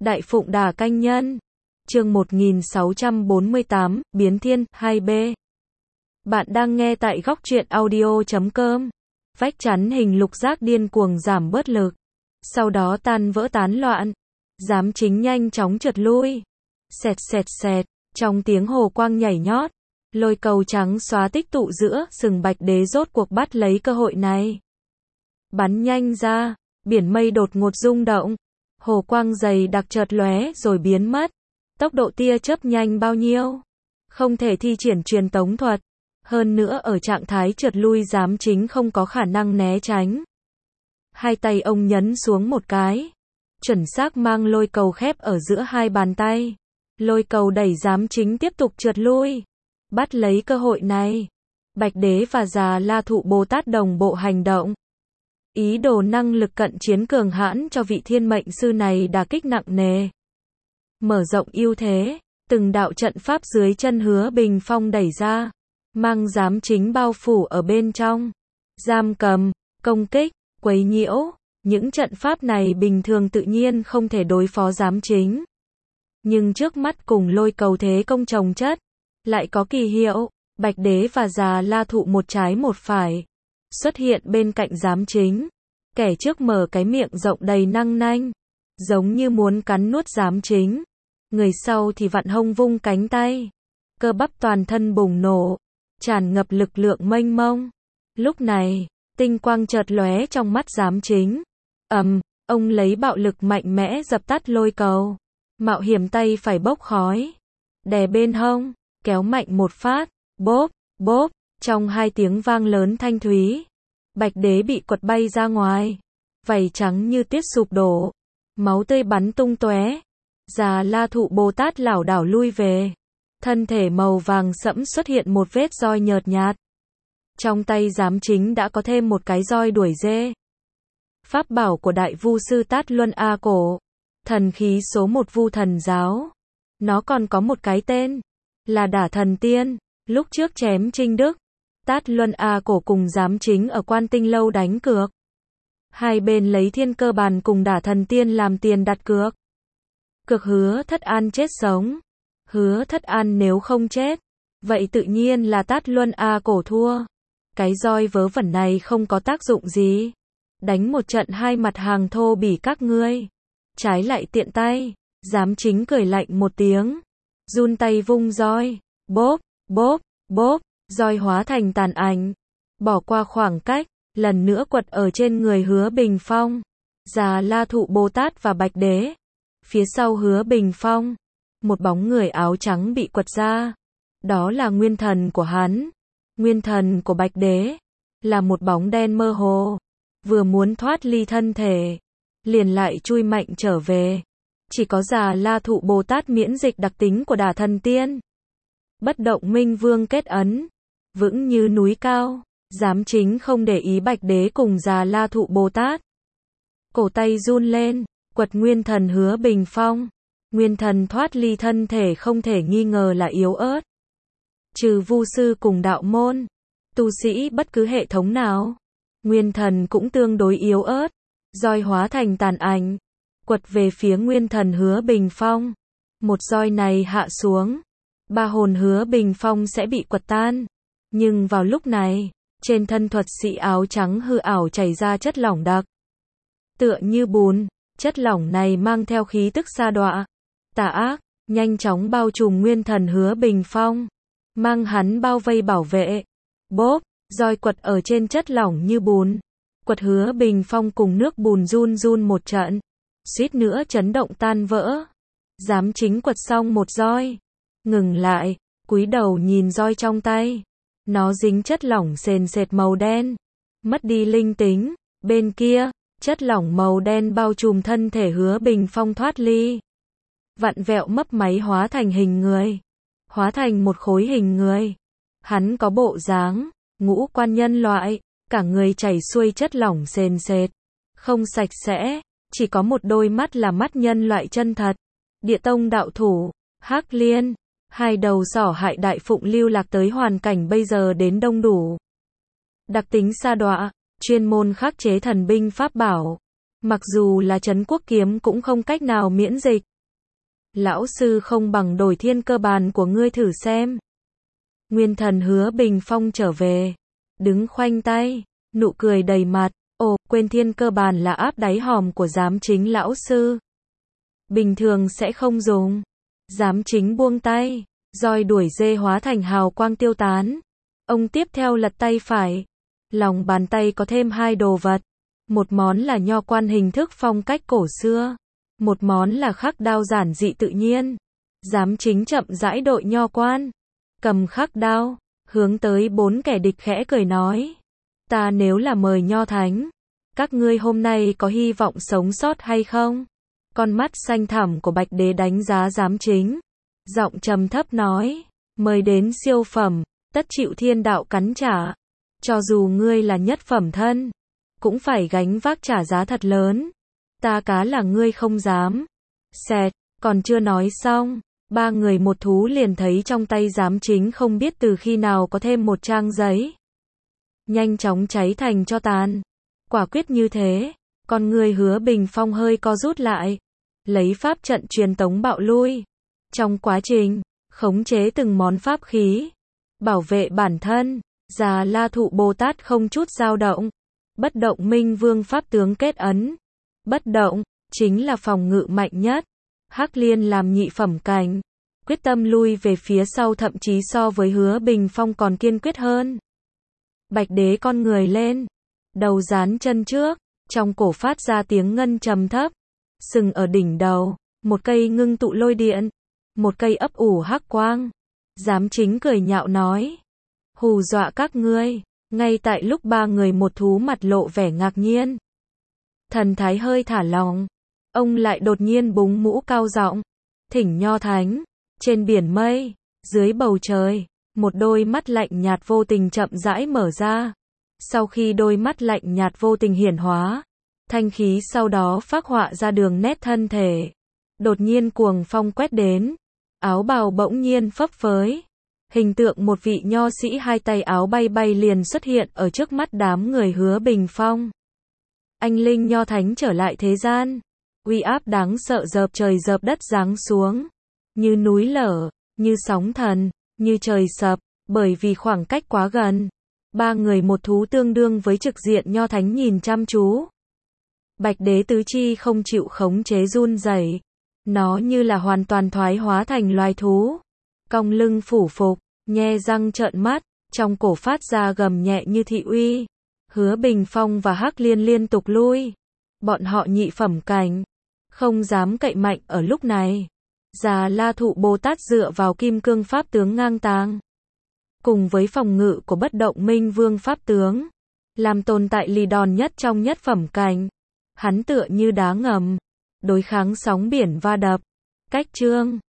Đại Phụng Đà Canh Nhân. Chương 1648, Biến Thiên, 2B. Bạn đang nghe tại góc truyện audio.com. Vách chắn hình lục giác điên cuồng giảm bớt lực. Sau đó tan vỡ tán loạn. Giám chính nhanh chóng trượt lui. Xẹt xẹt xẹt, trong tiếng hồ quang nhảy nhót. Lôi cầu trắng xóa tích tụ giữa sừng Bạch Đế rốt cuộc bắt lấy cơ hội này. Bắn nhanh ra, biển mây đột ngột rung động. Hồ quang dày đặc chợt lóe rồi biến mất. Tốc độ tia chớp nhanh bao nhiêu? Không thể thi triển truyền tống thuật. Hơn nữa ở trạng thái trượt lui giám chính không có khả năng né tránh. Hai tay ông nhấn xuống một cái. Chuẩn xác mang lôi cầu khép ở giữa hai bàn tay. Lôi cầu đẩy giám chính tiếp tục trượt lui. Bắt lấy cơ hội này. Bạch Đế và Già La Thụ Bồ Tát đồng bộ hành động. Ý đồ năng lực cận chiến cường hãn cho vị thiên mệnh sư này đả kích nặng nề. Mở rộng ưu thế, từng đạo trận pháp dưới chân Hứa Bình Phong đẩy ra, mang giám chính bao phủ ở bên trong. Giam cầm, công kích, quấy nhiễu, những trận pháp này bình thường tự nhiên không thể đối phó giám chính. Nhưng trước mắt cùng lôi cầu thế công chồng chất, lại có kỳ hiệu. Bạch Đế và Già La Thụ một trái một phải, xuất hiện bên cạnh giám chính. Kẻ trước mở cái miệng rộng đầy răng nanh, giống như muốn cắn nuốt giám chính. Người sau thì vặn hông vung cánh tay, cơ bắp toàn thân bùng nổ, tràn ngập lực lượng mênh mông. Lúc này, tinh quang chợt lóe trong mắt giám chính. Ông lấy bạo lực mạnh mẽ dập tắt lôi cầu. Mạo hiểm tay phải bốc khói, đè bên hông, kéo mạnh một phát, bốp, bốp, trong hai tiếng vang lớn thanh thúy. Bạch Đế bị quật bay ra ngoài, vảy trắng như tuyết sụp đổ, máu tươi bắn tung tóe. Già La Thụ Bồ Tát lảo đảo lui về, thân thể màu vàng sẫm xuất hiện một vết roi nhợt nhạt. Trong tay giám chính đã có thêm một cái roi đuổi dê. Pháp bảo của Đại Vu Sư Tát Luân A Cổ, thần khí số 1 Vu Thần Giáo. Nó còn có một cái tên là Đả Thần Tiên. Lúc trước chém Trinh Đức, Tát Luân A Cổ cùng giám chính ở Quan Tinh Lâu đánh cược. Hai bên lấy Thiên Cơ Bàn cùng Đả Thần Tiên làm tiền đặt cược. Cược Hứa Thất An chết sống. Hứa Thất An nếu không chết, vậy tự nhiên là Tát Luân A Cổ thua. Cái roi vớ vẩn này không có tác dụng gì. Đánh một trận hai mặt hàng thô bỉ các ngươi. Trái lại tiện tay. Giám chính cười lạnh một tiếng, run tay vung roi. Bốp, bốp, bốp, roi hóa thành tàn ảnh, bỏ qua khoảng cách, lần nữa quật ở trên người Hứa Bình Phong, Già La Thụ Bồ Tát và Bạch Đế. Phía sau Hứa Bình Phong, một bóng người áo trắng bị quật ra. Đó là nguyên thần của hắn. Nguyên thần của Bạch Đế là một bóng đen mơ hồ, vừa muốn thoát ly thân thể, liền lại chui mạnh trở về. Chỉ có Già La Thụ Bồ Tát miễn dịch đặc tính của Đả Thần Tiên. Bất động minh vương kết ấn, vững như núi cao. Giám chính không để ý Bạch Đế cùng Già La Thụ Bồ Tát. Cổ tay run lên, quật nguyên thần Hứa Bình Phong. Nguyên thần thoát ly thân thể không thể nghi ngờ là yếu ớt. Trừ vu sư cùng đạo môn, tu sĩ bất cứ hệ thống nào, nguyên thần cũng tương đối yếu ớt. Roi hóa thành tàn ảnh, quật về phía nguyên thần Hứa Bình Phong. Một roi này hạ xuống, ba hồn Hứa Bình Phong sẽ bị quật tan. Nhưng vào lúc này, trên thân thuật sĩ áo trắng hư ảo chảy ra chất lỏng đặc, tựa như bùn. Chất lỏng này mang theo khí tức sa đọa, tà ác, nhanh chóng bao trùm nguyên thần Hứa Bình Phong, mang hắn bao vây bảo vệ. Bốp, roi quật ở trên chất lỏng như bùn, quật Hứa Bình Phong cùng nước bùn run run một trận, suýt nữa chấn động tan vỡ. Giám chính quật xong một roi, ngừng lại, cúi đầu nhìn roi trong tay. Nó dính chất lỏng sền sệt màu đen, mất đi linh tính. Bên kia, chất lỏng màu đen bao trùm thân thể Hứa Bình Phong thoát ly, vặn vẹo mấp máy hóa thành hình người, hóa thành một khối hình người. Hắn có bộ dáng ngũ quan nhân loại, cả người chảy xuôi chất lỏng sền sệt, không sạch sẽ, chỉ có một đôi mắt là mắt nhân loại chân thật. Địa Tông đạo thủ Hắc Liên, hai đầu sỏ hại Đại Phụng lưu lạc tới hoàn cảnh bây giờ đến đông đủ. Đặc tính sa đọa, chuyên môn khắc chế thần binh pháp bảo. Mặc dù là Trấn Quốc kiếm cũng không cách nào miễn dịch. Lão sư không bằng đổi thiên cơ bản của ngươi thử xem. Nguyên thần Hứa Bình Phong trở về, đứng khoanh tay, nụ cười đầy mặt, ồ, quên thiên cơ bản là áp đáy hòm của giám chính lão sư. Bình thường sẽ không dùng. Giám chính buông tay, roi đuổi dê hóa thành hào quang tiêu tán. Ông tiếp theo lật tay phải. Lòng bàn tay có thêm hai đồ vật. Một món là nho quan hình thức phong cách cổ xưa. Một món là khắc đao giản dị tự nhiên. Giám chính chậm rãi đội nho quan. Cầm khắc đao, hướng tới 4 kẻ địch khẽ cười nói. Ta nếu là mời nho thánh, các ngươi hôm nay có hy vọng sống sót hay không? Con mắt xanh thẳm của Bạch Đế đánh giá giám chính. Giọng trầm thấp nói, mời đến siêu phẩm, tất chịu thiên đạo cắn trả. Cho dù ngươi là nhất phẩm thân, cũng phải gánh vác trả giá thật lớn. Ta cá là ngươi không dám. Xẹt, còn chưa nói xong, 3 người một thú liền thấy trong tay giám chính không biết từ khi nào có thêm một trang giấy. Nhanh chóng cháy thành tro tàn. Quả quyết như thế, con người Hứa Bình Phong hơi co rút lại. Lấy pháp trận truyền tống bạo lui. Trong quá trình, khống chế từng món pháp khí. Bảo vệ bản thân, Già La Thụ Bồ Tát không chút dao động. Bất động Minh Vương pháp tướng kết ấn. Bất động, chính là phòng ngự mạnh nhất. Hắc Liên làm nhị phẩm cảnh. Quyết tâm lui về phía sau thậm chí so với Hứa Bình Phong còn kiên quyết hơn. Bạch Đế con người lên. Đầu dán chân trước. Trong cổ phát ra tiếng ngân trầm thấp. Sừng ở đỉnh đầu. Một cây ngưng tụ lôi điện. Một cây ấp ủ hắc quang. Giám chính cười nhạo nói. Hù dọa các ngươi. Ngay tại lúc 3 người một thú mặt lộ vẻ ngạc nhiên. Thần thái hơi thả lỏng. Ông lại đột nhiên búng mũ cao giọng. Thỉnh nho thánh. Trên biển mây. Dưới bầu trời. Một đôi mắt lạnh nhạt vô tình chậm rãi mở ra. Sau khi đôi mắt lạnh nhạt vô tình hiển hóa. Thanh khí sau đó phác họa ra đường nét thân thể. Đột nhiên cuồng phong quét đến. Áo bào bỗng nhiên phấp phới. Hình tượng một vị nho sĩ hai tay áo bay bay liền xuất hiện ở trước mắt đám người Hứa Bình Phong. Anh linh nho thánh trở lại thế gian. Uy áp đáng sợ dợp trời dợp đất giáng xuống. Như núi lở, như sóng thần, như trời sập, bởi vì khoảng cách quá gần. 3 người một thú tương đương với trực diện nho thánh nhìn chăm chú. Bạch Đế tứ chi không chịu khống chế run rẩy. Nó như là hoàn toàn thoái hóa thành loài thú. Cong lưng phủ phục, nhe răng trợn mắt, trong cổ phát ra gầm nhẹ như thị uy. Hứa Bình Phong và Hắc Liên liên tục lui. Bọn họ nhị phẩm cảnh, không dám cậy mạnh ở lúc này. Già La Thụ Bồ Tát dựa vào kim cương pháp tướng ngang tàng. Cùng với phòng ngự của bất động Minh Vương pháp tướng. Làm tồn tại lì đòn nhất trong nhất phẩm cảnh. Hắn tựa như đá ngầm. Đối kháng sóng biển va đập. Cách chương